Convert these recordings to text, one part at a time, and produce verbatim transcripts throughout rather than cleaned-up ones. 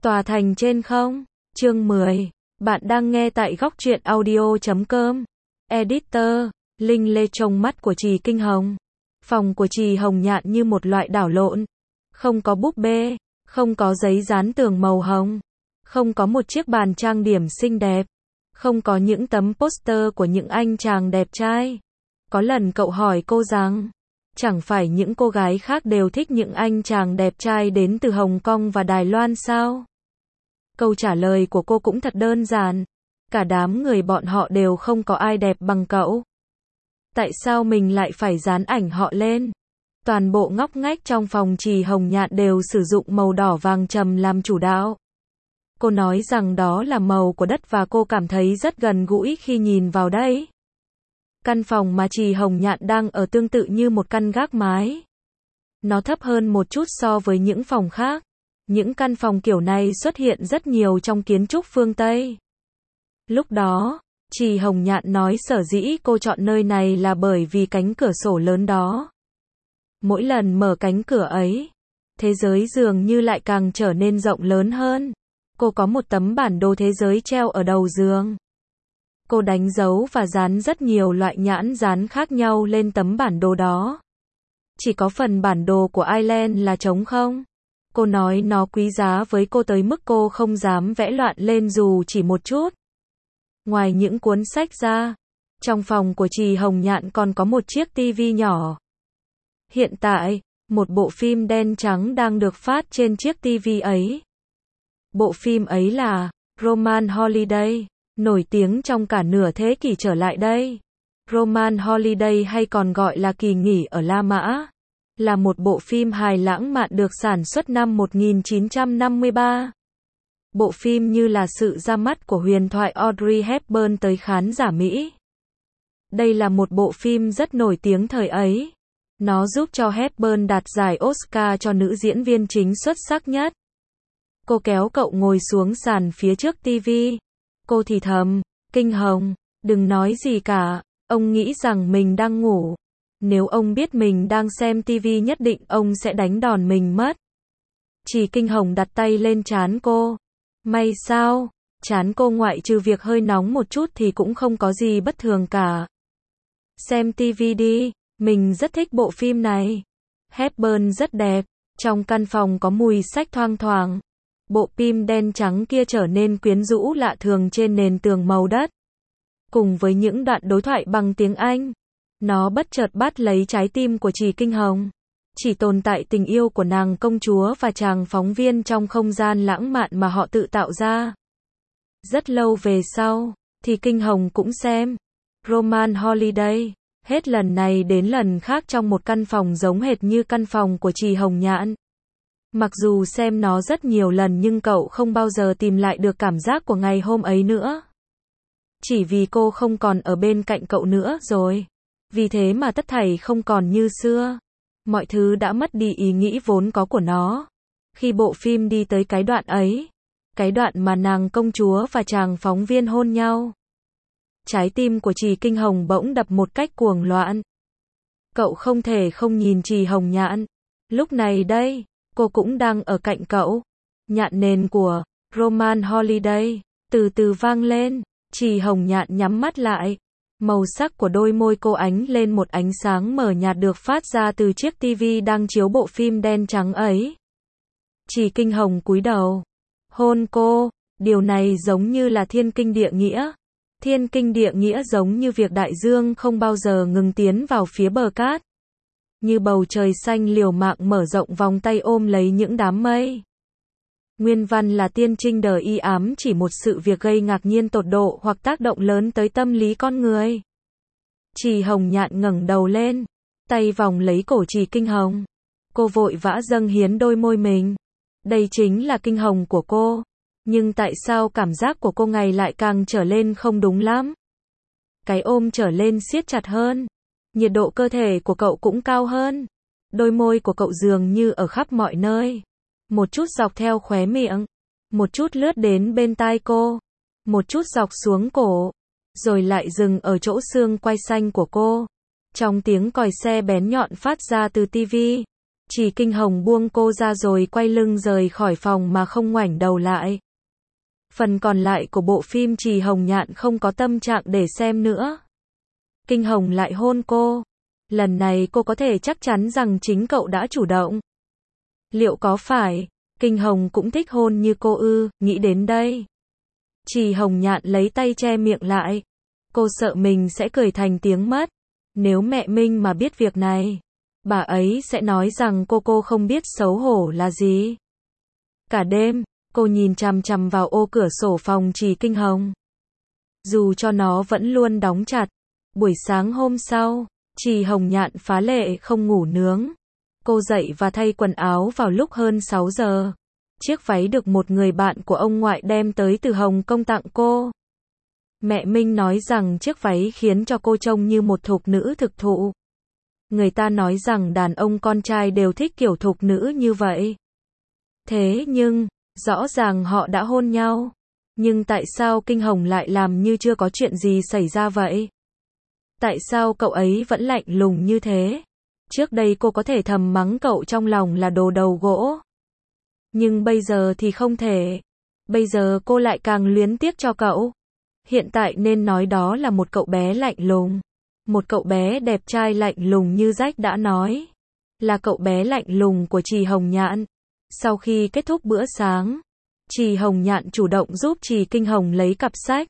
Tòa thành trên không. Chương mười. Bạn đang nghe tại góc truyện audio chấm com. Editor, Linh Lê trong mắt của Trì Kinh Hồng. Phòng của Trì Hồng Nhạn như một loại đảo lộn. Không có búp bê, không có giấy dán tường màu hồng, không có một chiếc bàn trang điểm xinh đẹp, không có những tấm poster của những anh chàng đẹp trai. Có lần cậu hỏi cô rằng, chẳng phải những cô gái khác đều thích những anh chàng đẹp trai đến từ Hồng Kông và Đài Loan sao? Câu trả lời của cô cũng thật đơn giản. Cả đám người bọn họ đều không có ai đẹp bằng cậu. Tại sao mình lại phải dán ảnh họ lên? Toàn bộ ngóc ngách trong phòng Trì Hồng Nhạn đều sử dụng màu đỏ vàng trầm làm chủ đạo. Cô nói rằng đó là màu của đất và cô cảm thấy rất gần gũi khi nhìn vào đấy. Căn phòng mà Trì Hồng Nhạn đang ở tương tự như một căn gác mái. Nó thấp hơn một chút so với những phòng khác. Những căn phòng kiểu này xuất hiện rất nhiều trong kiến trúc phương Tây. Lúc đó, Trì Hồng Nhạn nói sở dĩ cô chọn nơi này là bởi vì cánh cửa sổ lớn đó. Mỗi lần mở cánh cửa ấy, thế giới dường như lại càng trở nên rộng lớn hơn. Cô có một tấm bản đồ thế giới treo ở đầu giường. Cô đánh dấu và dán rất nhiều loại nhãn dán khác nhau lên tấm bản đồ đó. Chỉ có phần bản đồ của Ireland là trống không. Cô nói nó quý giá với cô tới mức cô không dám vẽ loạn lên dù chỉ một chút. Ngoài những cuốn sách ra, trong phòng của Trì Hồng Nhạn còn có một chiếc tivi nhỏ. Hiện tại, một bộ phim đen trắng đang được phát trên chiếc tivi ấy. Bộ phim ấy là Roman Holiday, nổi tiếng trong cả nửa thế kỷ trở lại đây. Roman Holiday hay còn gọi là Kỳ nghỉ ở La Mã, là một bộ phim hài lãng mạn được sản xuất năm một nghìn chín trăm năm mươi ba. Bộ phim như là sự ra mắt của huyền thoại Audrey Hepburn tới khán giả Mỹ. Đây là một bộ phim rất nổi tiếng thời ấy. Nó giúp cho Hepburn đạt giải Oscar cho nữ diễn viên chính xuất sắc nhất. Cô kéo cậu ngồi xuống sàn phía trước tivi. Cô thì thầm, Kinh Hồng, đừng nói gì cả, ông nghĩ rằng mình đang ngủ. Nếu ông biết mình đang xem tivi nhất định ông sẽ đánh đòn mình mất. Trì Kinh Hồng đặt tay lên trán cô. May sao? Trán cô ngoại trừ việc hơi nóng một chút thì cũng không có gì bất thường cả. Xem tivi đi, mình rất thích bộ phim này. Hepburn rất đẹp, trong căn phòng có mùi sách thoang thoảng. Bộ phim đen trắng kia trở nên quyến rũ lạ thường trên nền tường màu đất. Cùng với những đoạn đối thoại bằng tiếng Anh, nó bất chợt bắt lấy trái tim của Trì Kinh Hồng. Chỉ tồn tại tình yêu của nàng công chúa và chàng phóng viên trong không gian lãng mạn mà họ tự tạo ra. Rất lâu về sau, thì Kinh Hồng cũng xem Roman Holiday, hết lần này đến lần khác trong một căn phòng giống hệt như căn phòng của Trì Hồng Nhạn. Mặc dù xem nó rất nhiều lần nhưng cậu không bao giờ tìm lại được cảm giác của ngày hôm ấy nữa. Chỉ vì cô không còn ở bên cạnh cậu nữa rồi. Vì thế mà tất thảy không còn như xưa. Mọi thứ đã mất đi ý nghĩ vốn có của nó. Khi bộ phim đi tới cái đoạn ấy, cái đoạn mà nàng công chúa và chàng phóng viên hôn nhau, trái tim của Trì Kinh Hồng bỗng đập một cách cuồng loạn. Cậu không thể không nhìn Trì Hồng Nhạn. Lúc này đây, cô cũng đang ở cạnh cậu. Nhạc nền của Roman Holiday từ từ vang lên. Trì Hồng Nhạn nhắm mắt lại. Màu sắc của đôi môi cô ánh lên một ánh sáng mờ nhạt được phát ra từ chiếc tivi đang chiếu bộ phim đen trắng ấy. Trì Kinh Hồng cúi đầu, hôn cô. Điều này giống như là thiên kinh địa nghĩa. Thiên kinh địa nghĩa giống như việc đại dương không bao giờ ngừng tiến vào phía bờ cát. Như bầu trời xanh liều mạng mở rộng vòng tay ôm lấy những đám mây. Nguyên văn là tiên trinh đời y ám chỉ một sự việc gây ngạc nhiên tột độ hoặc tác động lớn tới tâm lý con người. Trì Hồng Nhạn ngẩng đầu lên, tay vòng lấy cổ Trì Kinh Hồng. Cô vội vã dâng hiến đôi môi mình. Đây chính là Kinh Hồng của cô. Nhưng tại sao cảm giác của cô ngày lại càng trở lên không đúng lắm? Cái ôm trở lên siết chặt hơn. Nhiệt độ cơ thể của cậu cũng cao hơn. Đôi môi của cậu dường như ở khắp mọi nơi. Một chút dọc theo khóe miệng, một chút lướt đến bên tai cô, một chút dọc xuống cổ, rồi lại dừng ở chỗ xương quai xanh của cô. Trong tiếng còi xe bén nhọn phát ra từ tivi, Trì Kinh Hồng buông cô ra rồi quay lưng rời khỏi phòng mà không ngoảnh đầu lại. Phần còn lại của bộ phim Trì Hồng Nhạn không có tâm trạng để xem nữa. Kinh Hồng lại hôn cô. Lần này cô có thể chắc chắn rằng chính cậu đã chủ động. Liệu có phải Kinh Hồng cũng thích hôn như cô ư? Nghĩ đến đây, Trì Hồng Nhạn lấy tay che miệng lại. Cô sợ mình sẽ cười thành tiếng mất. Nếu mẹ Minh mà biết việc này, bà ấy sẽ nói rằng cô cô không biết xấu hổ là gì. Cả đêm, cô nhìn chằm chằm vào ô cửa sổ phòng Trì Kinh Hồng. Dù cho nó vẫn luôn đóng chặt. Buổi sáng hôm sau, Trì Hồng Nhạn phá lệ không ngủ nướng. Cô dậy và thay quần áo vào lúc hơn sáu giờ. Chiếc váy được một người bạn của ông ngoại đem tới từ Hồng Kông tặng cô. Mẹ Minh nói rằng chiếc váy khiến cho cô trông như một thục nữ thực thụ. Người ta nói rằng đàn ông con trai đều thích kiểu thục nữ như vậy. Thế nhưng, rõ ràng họ đã hôn nhau. Nhưng tại sao Kinh Hồng lại làm như chưa có chuyện gì xảy ra vậy? Tại sao cậu ấy vẫn lạnh lùng như thế? Trước đây cô có thể thầm mắng cậu trong lòng là đồ đầu gỗ. Nhưng bây giờ thì không thể. Bây giờ cô lại càng luyến tiếc cho cậu. Hiện tại nên nói đó là một cậu bé lạnh lùng. Một cậu bé đẹp trai lạnh lùng như Jack đã nói. Là cậu bé lạnh lùng của Trì Hồng Nhạn. Sau khi kết thúc bữa sáng, Trì Hồng Nhạn chủ động giúp Trì Kinh Hồng lấy cặp sách.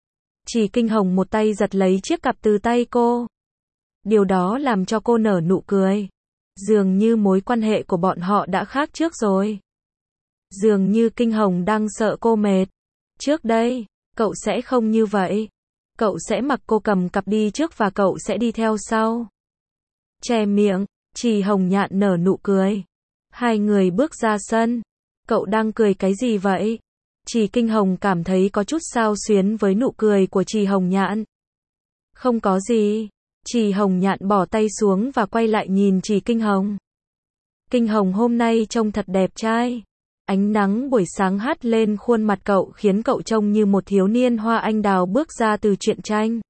Trì Kinh Hồng một tay giật lấy chiếc cặp từ tay cô. Điều đó làm cho cô nở nụ cười. Dường như mối quan hệ của bọn họ đã khác trước rồi. Dường như Kinh Hồng đang sợ cô mệt. Trước đây, cậu sẽ không như vậy. Cậu sẽ mặc cô cầm cặp đi trước và cậu sẽ đi theo sau. Che miệng, Trì Hồng Nhạn nở nụ cười. Hai người bước ra sân. Cậu đang cười cái gì vậy? Trì Kinh Hồng cảm thấy có chút xao xuyến với nụ cười của Trì Hồng Nhạn. Không có gì. Trì Hồng Nhạn bỏ tay xuống và quay lại nhìn Trì Kinh Hồng. Kinh Hồng hôm nay trông thật đẹp trai. Ánh nắng buổi sáng hắt lên khuôn mặt cậu khiến cậu trông như một thiếu niên hoa anh đào bước ra từ truyện tranh.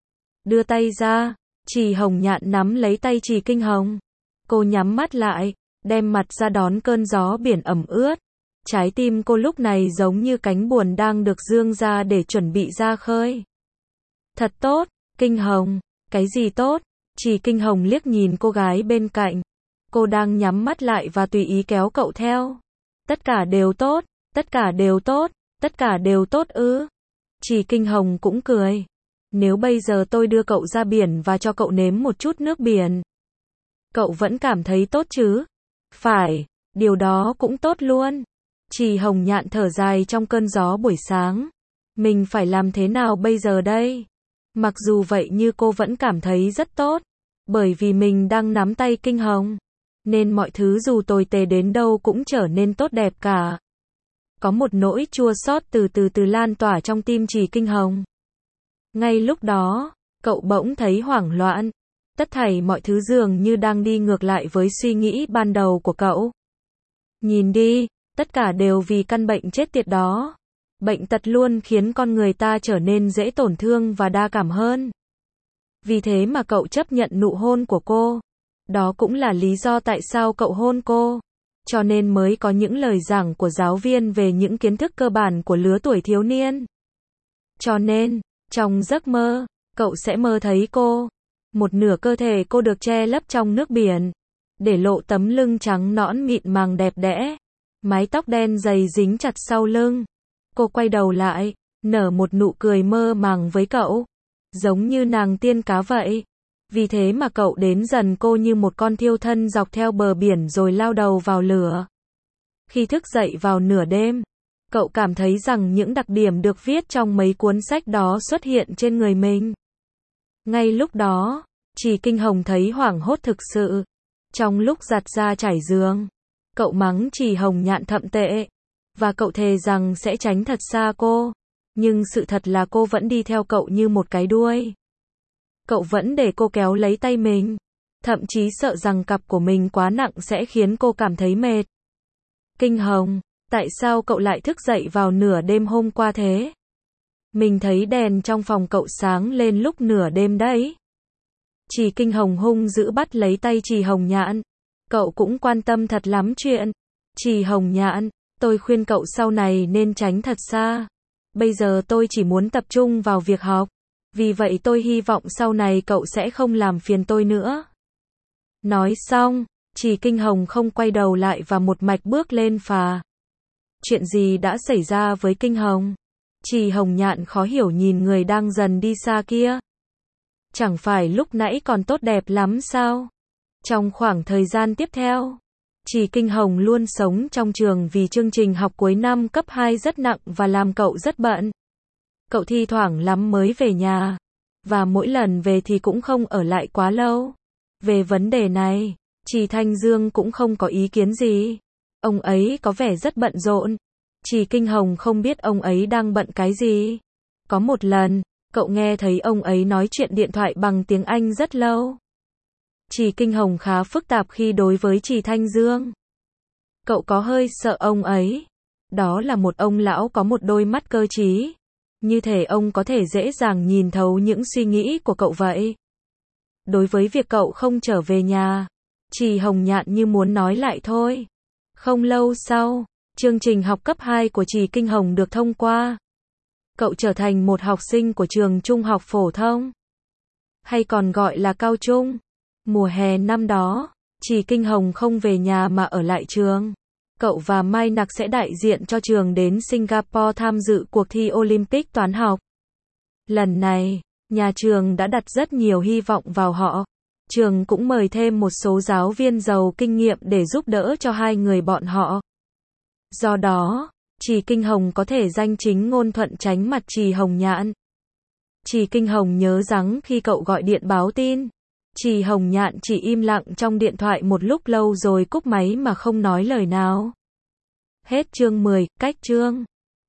Đưa tay ra, Trì Hồng Nhạn nắm lấy tay Trì Kinh Hồng. Cô nhắm mắt lại, đem mặt ra đón cơn gió biển ẩm ướt. Trái tim cô lúc này giống như cánh buồm đang được dương ra để chuẩn bị ra khơi. Thật tốt, Kinh Hồng. Cái gì tốt? Trì Kinh Hồng liếc nhìn cô gái bên cạnh. Cô đang nhắm mắt lại và tùy ý kéo cậu theo. Tất cả đều tốt, tất cả đều tốt, tất cả đều tốt ư? Trì Kinh Hồng cũng cười. Nếu bây giờ tôi đưa cậu ra biển và cho cậu nếm một chút nước biển, cậu vẫn cảm thấy tốt chứ? Phải, điều đó cũng tốt luôn. Trì Hồng Nhạn thở dài trong cơn gió buổi sáng. Mình phải làm thế nào bây giờ đây? Mặc dù vậy như cô vẫn cảm thấy rất tốt. Bởi vì mình đang nắm tay Kinh Hồng. Nên mọi thứ dù tồi tệ đến đâu cũng trở nên tốt đẹp cả. Có một nỗi chua xót từ từ từ lan tỏa trong tim Trì Kinh Hồng. Ngay lúc đó, cậu bỗng thấy hoảng loạn. Tất thảy mọi thứ dường như đang đi ngược lại với suy nghĩ ban đầu của cậu. Nhìn đi, tất cả đều vì căn bệnh chết tiệt đó. Bệnh tật luôn khiến con người ta trở nên dễ tổn thương và đa cảm hơn. Vì thế mà cậu chấp nhận nụ hôn của cô. Đó cũng là lý do tại sao cậu hôn cô. Cho nên mới có những lời giảng của giáo viên về những kiến thức cơ bản của lứa tuổi thiếu niên. Cho nên, trong giấc mơ, cậu sẽ mơ thấy cô. Một nửa cơ thể cô được che lấp trong nước biển. Để lộ tấm lưng trắng nõn mịn màng đẹp đẽ. Mái tóc đen dày dính chặt sau lưng. Cô quay đầu lại, nở một nụ cười mơ màng với cậu. Giống như nàng tiên cá vậy. Vì thế mà cậu đến dần cô như một con thiêu thân dọc theo bờ biển rồi lao đầu vào lửa. Khi thức dậy vào nửa đêm, cậu cảm thấy rằng những đặc điểm được viết trong mấy cuốn sách đó xuất hiện trên người mình. Ngay lúc đó, Trì Kinh Hồng thấy hoảng hốt thực sự. Trong lúc giặt ra trải giường, cậu mắng Trì Hồng Nhạn thậm tệ. Và cậu thề rằng sẽ tránh thật xa cô. Nhưng sự thật là cô vẫn đi theo cậu như một cái đuôi. Cậu vẫn để cô kéo lấy tay mình. Thậm chí sợ rằng cặp của mình quá nặng sẽ khiến cô cảm thấy mệt. Kinh Hồng, tại sao cậu lại thức dậy vào nửa đêm hôm qua thế? Mình thấy đèn trong phòng cậu sáng lên lúc nửa đêm đấy. Trì Kinh Hồng hung dữ bắt lấy tay Trì Hồng Nhạn. Cậu cũng quan tâm thật lắm chuyện. Trì Hồng Nhạn, tôi khuyên cậu sau này nên tránh thật xa. Bây giờ tôi chỉ muốn tập trung vào việc học. Vì vậy tôi hy vọng sau này cậu sẽ không làm phiền tôi nữa. Nói xong, Trì Kinh Hồng không quay đầu lại và một mạch bước lên phà. Chuyện gì đã xảy ra với Kinh Hồng? Trì Hồng Nhạn khó hiểu nhìn người đang dần đi xa kia. Chẳng phải lúc nãy còn tốt đẹp lắm sao? Trong khoảng thời gian tiếp theo, Trì Kinh Hồng luôn sống trong trường vì chương trình học cuối năm cấp hai rất nặng và làm cậu rất bận. Cậu thi thoảng lắm mới về nhà, và mỗi lần về thì cũng không ở lại quá lâu. Về vấn đề này, Trì Thanh Dương cũng không có ý kiến gì. Ông ấy có vẻ rất bận rộn. Trì Kinh Hồng không biết ông ấy đang bận cái gì. Có một lần, cậu nghe thấy ông ấy nói chuyện điện thoại bằng tiếng Anh rất lâu. Trì Kinh Hồng khá phức tạp khi đối với Trì Thanh Dương. Cậu có hơi sợ ông ấy. Đó là một ông lão có một đôi mắt cơ trí. Như thể ông có thể dễ dàng nhìn thấu những suy nghĩ của cậu vậy. Đối với việc cậu không trở về nhà, Trì Hồng Nhạn như muốn nói lại thôi. Không lâu sau, chương trình học cấp hai của Trì Kinh Hồng được thông qua. Cậu trở thành một học sinh của trường trung học phổ thông, hay còn gọi là cao trung. Mùa hè năm đó, Trì Kinh Hồng không về nhà mà ở lại trường. Cậu và Mai Nặc sẽ đại diện cho trường đến Singapore tham dự cuộc thi Olympic toán học. Lần này, nhà trường đã đặt rất nhiều hy vọng vào họ. Trường cũng mời thêm một số giáo viên giàu kinh nghiệm để giúp đỡ cho hai người bọn họ. Do đó, Trì Kinh Hồng có thể danh chính ngôn thuận tránh mặt Trì Hồng Nhạn. Trì Kinh Hồng nhớ rằng khi cậu gọi điện báo tin, Trì Hồng Nhạn chỉ im lặng trong điện thoại một lúc lâu rồi cúp máy mà không nói lời nào. Hết chương mười, cách chương.